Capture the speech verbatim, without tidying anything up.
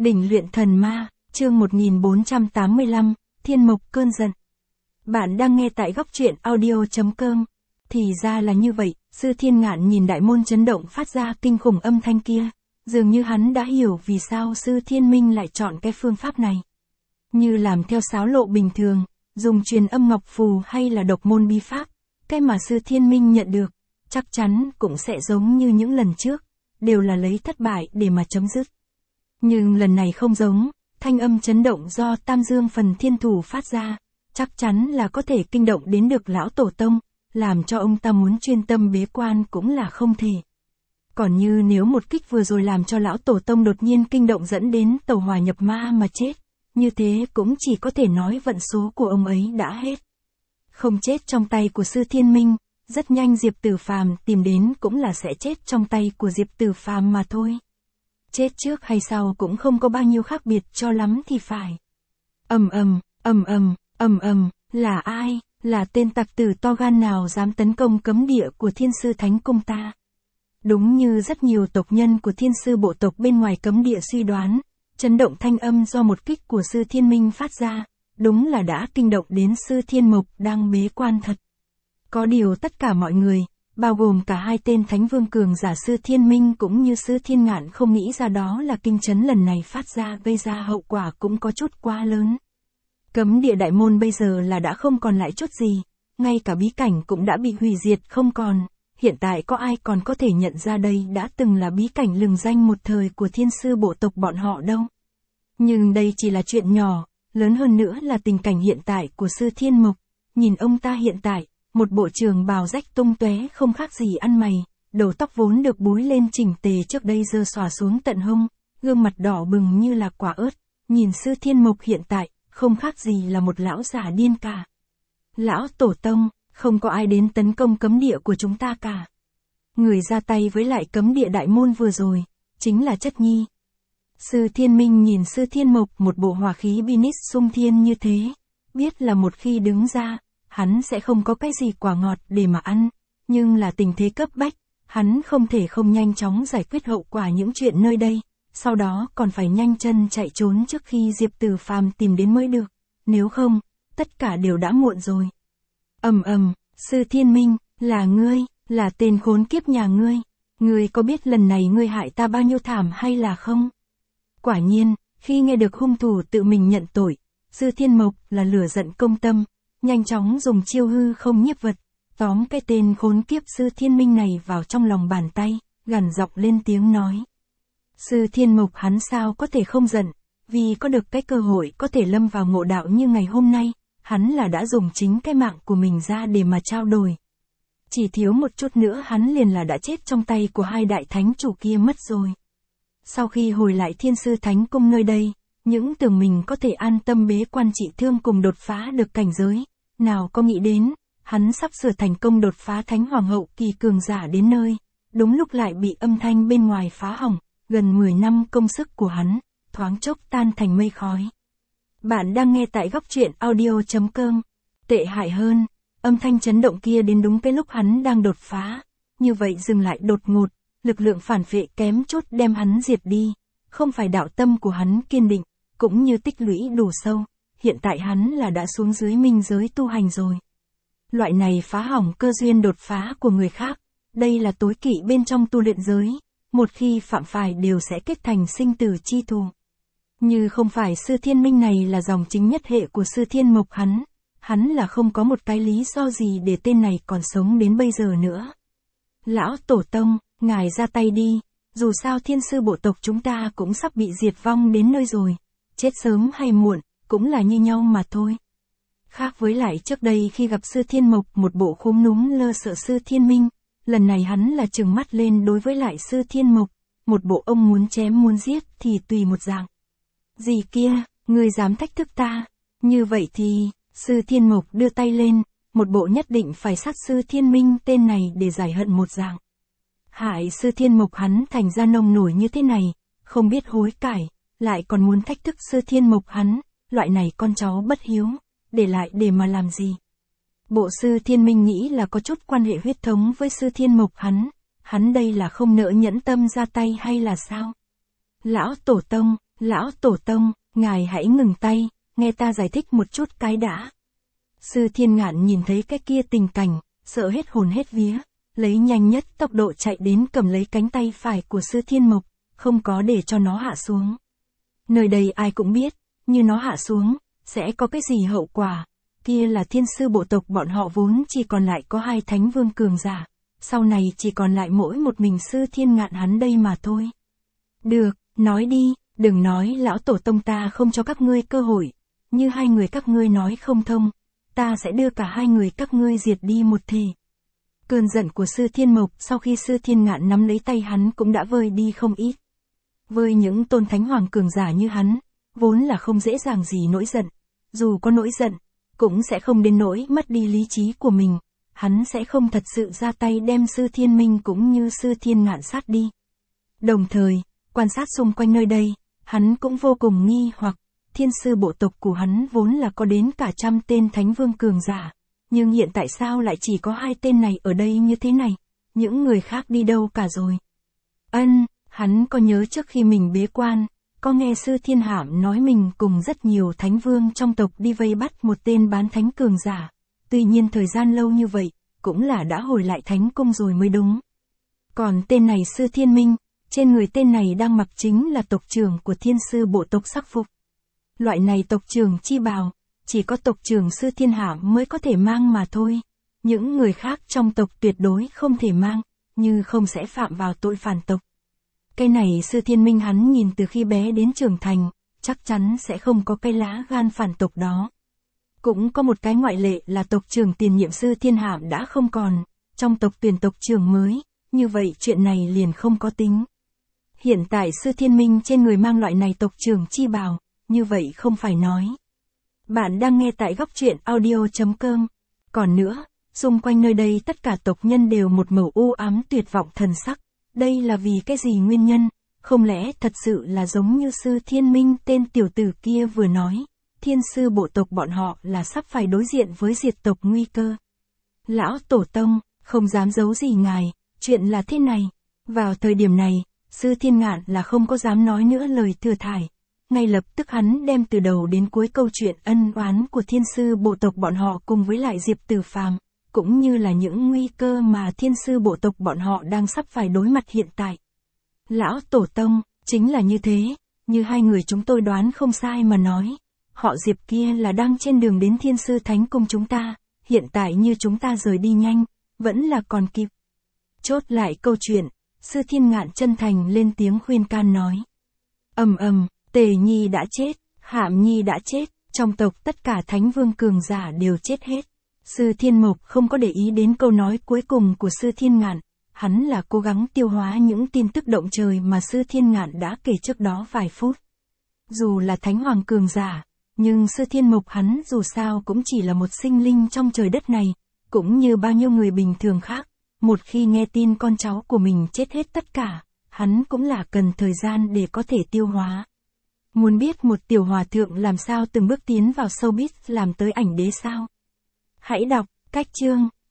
Đỉnh luyện thần ma, chương một nghìn bốn trăm tám mươi lăm, Thiên Mộc cơn giận. Bạn đang nghe tại góc truyện audio chấm com. Thì ra là như vậy, Sư Thiên Ngạn nhìn đại môn chấn động phát ra kinh khủng âm thanh kia. Dường như hắn đã hiểu vì sao Sư Thiên Minh lại chọn cái phương pháp này. Như làm theo sáo lộ bình thường, dùng truyền âm ngọc phù hay là độc môn bí pháp, cái mà Sư Thiên Minh nhận được, chắc chắn cũng sẽ giống như những lần trước, đều là lấy thất bại để mà chấm dứt. Nhưng lần này không giống, thanh âm chấn động do Tam Dương Phần Thiên Thủ phát ra, chắc chắn là có thể kinh động đến được lão tổ tông, làm cho ông ta muốn chuyên tâm bế quan cũng là không thể. Còn như nếu một kích vừa rồi làm cho lão tổ tông đột nhiên kinh động dẫn đến tẩu hỏa nhập ma mà chết, như thế cũng chỉ có thể nói vận số của ông ấy đã hết. Không chết trong tay của Sư Thiên Minh, rất nhanh Diệp Tử Phàm tìm đến cũng là sẽ chết trong tay của Diệp Tử Phàm mà thôi. Chết trước hay sau cũng không có bao nhiêu khác biệt cho lắm thì phải. Ầm ầm, ầm ầm, ầm ầm, là ai, là tên tặc tử to gan nào dám tấn công cấm địa của Thiên Sư Thánh Cung ta? Đúng như rất nhiều tộc nhân của Thiên Sư bộ tộc bên ngoài cấm địa suy đoán, chấn động thanh âm do một kích của Sư Thiên Minh phát ra, đúng là đã kinh động đến Sư Thiên Mộc đang bế quan thật. Có điều tất cả mọi người, bao gồm cả hai tên Thánh Vương cường giả Sư Thiên Minh cũng như Sư Thiên Ngạn không nghĩ ra đó là kinh chấn lần này phát ra gây ra hậu quả cũng có chút quá lớn. Cấm địa đại môn bây giờ là đã không còn lại chút gì, ngay cả bí cảnh cũng đã bị hủy diệt không còn, hiện tại có ai còn có thể nhận ra đây đã từng là bí cảnh lừng danh một thời của Thiên Sư bộ tộc bọn họ đâu. Nhưng đây chỉ là chuyện nhỏ, lớn hơn nữa là tình cảnh hiện tại của Sư Thiên Mộc, nhìn ông ta hiện tại. Một bộ trường bào rách tung tóe không khác gì ăn mày, đầu tóc vốn được búi lên chỉnh tề trước đây giơ xòa xuống tận hông, gương mặt đỏ bừng như là quả ớt, nhìn Sư Thiên Mộc hiện tại, không khác gì là một lão già điên cả. Lão tổ tông, không có ai đến tấn công cấm địa của chúng ta cả. Người ra tay với lại cấm địa đại môn vừa rồi, chính là Chất Nhi. Sư Thiên Minh nhìn Sư Thiên Mộc một bộ hỏa khí binis sung thiên như thế, biết là một khi đứng ra, hắn sẽ không có cái gì quả ngọt để mà ăn, nhưng là tình thế cấp bách, hắn không thể không nhanh chóng giải quyết hậu quả những chuyện nơi đây, sau đó còn phải nhanh chân chạy trốn trước khi Diệp Tử Phàm tìm đến mới được, nếu không, tất cả đều đã muộn rồi. Ầm ầm, Sư Thiên Minh, là ngươi, là tên khốn kiếp nhà ngươi, ngươi có biết lần này ngươi hại ta bao nhiêu thảm hay là không? Quả nhiên, khi nghe được hung thủ tự mình nhận tội, Sư Thiên Mộc là lửa giận công tâm. Nhanh chóng dùng chiêu hư không nhiếp vật, tóm cái tên khốn kiếp Sư Thiên Minh này vào trong lòng bàn tay, gằn giọng lên tiếng nói. Sư Thiên Mộc hắn sao có thể không giận, vì có được cái cơ hội có thể lâm vào ngộ đạo như ngày hôm nay, hắn là đã dùng chính cái mạng của mình ra để mà trao đổi. Chỉ thiếu một chút nữa hắn liền là đã chết trong tay của hai đại thánh chủ kia mất rồi. Sau khi hồi lại Thiên Sư Thánh Cung nơi đây, những tưởng mình có thể an tâm bế quan trị thương cùng đột phá được cảnh giới. Nào có nghĩ đến, hắn sắp sửa thành công đột phá Thánh Hoàng hậu kỳ cường giả đến nơi, đúng lúc lại bị âm thanh bên ngoài phá hỏng, gần mười năm công sức của hắn, thoáng chốc tan thành mây khói. Bạn đang nghe tại góc truyện audio chấm com. Tệ hại hơn, âm thanh chấn động kia đến đúng cái lúc hắn đang đột phá, như vậy dừng lại đột ngột, lực lượng phản vệ kém chút đem hắn diệt đi, không phải đạo tâm của hắn kiên định, cũng như tích lũy đủ sâu. Hiện tại hắn là đã xuống dưới minh giới tu hành rồi. Loại này phá hỏng cơ duyên đột phá của người khác, đây là tối kỵ bên trong tu luyện giới, một khi phạm phải đều sẽ kết thành sinh tử chi thù. Như không phải Sư Thiên Minh này là dòng chính nhất hệ của Sư Thiên Mộc hắn, hắn là không có một cái lý do gì để tên này còn sống đến bây giờ nữa. Lão Tổ Tông, ngài ra tay đi, dù sao Thiên Sư bộ tộc chúng ta cũng sắp bị diệt vong đến nơi rồi, chết sớm hay muộn cũng là như nhau mà thôi. Khác với lại trước đây khi gặp Sư Thiên Mộc một bộ khúm núm lơ sợ Sư Thiên Minh, lần này hắn là trừng mắt lên đối với lại Sư Thiên Mộc, một bộ ông muốn chém muốn giết thì tùy một dạng. Gì kia, ngươi dám thách thức ta, như vậy thì, Sư Thiên Mộc đưa tay lên, một bộ nhất định phải sát Sư Thiên Minh tên này để giải hận một dạng. Hại Sư Thiên Mộc hắn thành ra nông nổi như thế này, không biết hối cải, lại còn muốn thách thức Sư Thiên Mộc hắn. Loại này con cháu bất hiếu, để lại để mà làm gì? Bộ Sư Thiên Minh nghĩ là có chút quan hệ huyết thống với Sư Thiên Mộc hắn, hắn đây là không nỡ nhẫn tâm ra tay hay là sao? Lão Tổ Tông, Lão Tổ Tông, ngài hãy ngừng tay, nghe ta giải thích một chút cái đã. Sư Thiên Ngạn nhìn thấy cái kia tình cảnh, sợ hết hồn hết vía, lấy nhanh nhất tốc độ chạy đến cầm lấy cánh tay phải của Sư Thiên Mộc, không có để cho nó hạ xuống. Nơi đây ai cũng biết, như nó hạ xuống, sẽ có cái gì hậu quả. Kia là thiên sư bộ tộc bọn họ vốn chỉ còn lại có hai thánh vương cường giả, sau này chỉ còn lại mỗi một mình Sư Thiên Ngạn hắn đây mà thôi. Được, nói đi, đừng nói lão tổ tông ta không cho các ngươi cơ hội, như hai người các ngươi nói không thông, ta sẽ đưa cả hai người các ngươi diệt đi một thể. Cơn giận của Sư Thiên Mộc sau khi Sư Thiên Ngạn nắm lấy tay hắn cũng đã vơi đi không ít. Với những tôn thánh hoàng cường giả như hắn, vốn là không dễ dàng gì nổi giận, dù có nổi giận, cũng sẽ không đến nỗi mất đi lý trí của mình, hắn sẽ không thật sự ra tay đem Sư Thiên Minh cũng như Sư Thiên Ngạn sát đi. Đồng thời, quan sát xung quanh nơi đây, hắn cũng vô cùng nghi hoặc, thiên sư bộ tộc của hắn vốn là có đến cả trăm tên thánh vương cường giả, nhưng hiện tại sao lại chỉ có hai tên này ở đây như thế này, những người khác đi đâu cả rồi. Ân, hắn có nhớ trước khi mình bế quan, có nghe Sư Thiên Hạm nói mình cùng rất nhiều thánh vương trong tộc đi vây bắt một tên bán thánh cường giả, tuy nhiên thời gian lâu như vậy, cũng là đã hồi lại thánh cung rồi mới đúng. Còn tên này Sư Thiên Minh, trên người tên này đang mặc chính là tộc trưởng của thiên sư bộ tộc sắc phục. Loại này tộc trưởng chi bào, chỉ có tộc trưởng Sư Thiên Hạm mới có thể mang mà thôi, những người khác trong tộc tuyệt đối không thể mang, như không sẽ phạm vào tội phản tộc. Cái này Sư Thiên Minh hắn nhìn từ khi bé đến trưởng thành, chắc chắn sẽ không có cái lá gan phản tộc đó. Cũng có một cái ngoại lệ là tộc trưởng tiền nhiệm Sư Thiên Hạm đã không còn, trong tộc tuyển tộc trưởng mới, như vậy chuyện này liền không có tính. Hiện tại Sư Thiên Minh trên người mang loại này tộc trưởng chi bào, như vậy không phải nói. Bạn đang nghe tại góc truyện audio chấm com. Còn nữa, xung quanh nơi đây tất cả tộc nhân đều một màu u ám tuyệt vọng thần sắc. Đây là vì cái gì nguyên nhân? Không lẽ thật sự là giống như Sư Thiên Minh tên tiểu tử kia vừa nói, thiên sư bộ tộc bọn họ là sắp phải đối diện với diệt tộc nguy cơ. Lão Tổ Tông, không dám giấu gì ngài, chuyện là thế này. Vào thời điểm này, Sư Thiên Ngạn là không có dám nói nữa lời thừa thải. Ngay lập tức hắn đem từ đầu đến cuối câu chuyện ân oán của thiên sư bộ tộc bọn họ cùng với lại Diệp Tử Phàm, cũng như là những nguy cơ mà thiên sư bộ tộc bọn họ đang sắp phải đối mặt hiện tại. Lão Tổ Tông, chính là như thế, như hai người chúng tôi đoán không sai mà nói. Họ Diệp kia là đang trên đường đến thiên sư thánh cung chúng ta, hiện tại như chúng ta rời đi nhanh, vẫn là còn kịp. Chốt lại câu chuyện, Sư Thiên Ngạn chân thành lên tiếng khuyên can nói. Ầm ầm, Tề Nhi đã chết, Hạm Nhi đã chết, trong tộc tất cả thánh vương cường giả đều chết hết. Sư Thiên Mộc không có để ý đến câu nói cuối cùng của Sư Thiên Ngạn, hắn là cố gắng tiêu hóa những tin tức động trời mà Sư Thiên Ngạn đã kể trước đó vài phút. Dù là thánh hoàng cường giả, nhưng Sư Thiên Mộc hắn dù sao cũng chỉ là một sinh linh trong trời đất này, cũng như bao nhiêu người bình thường khác, một khi nghe tin con cháu của mình chết hết tất cả, hắn cũng là cần thời gian để có thể tiêu hóa. Muốn biết một tiểu hòa thượng làm sao từng bước tiến vào showbiz làm tới ảnh đế sao? Hãy đọc, cách chương,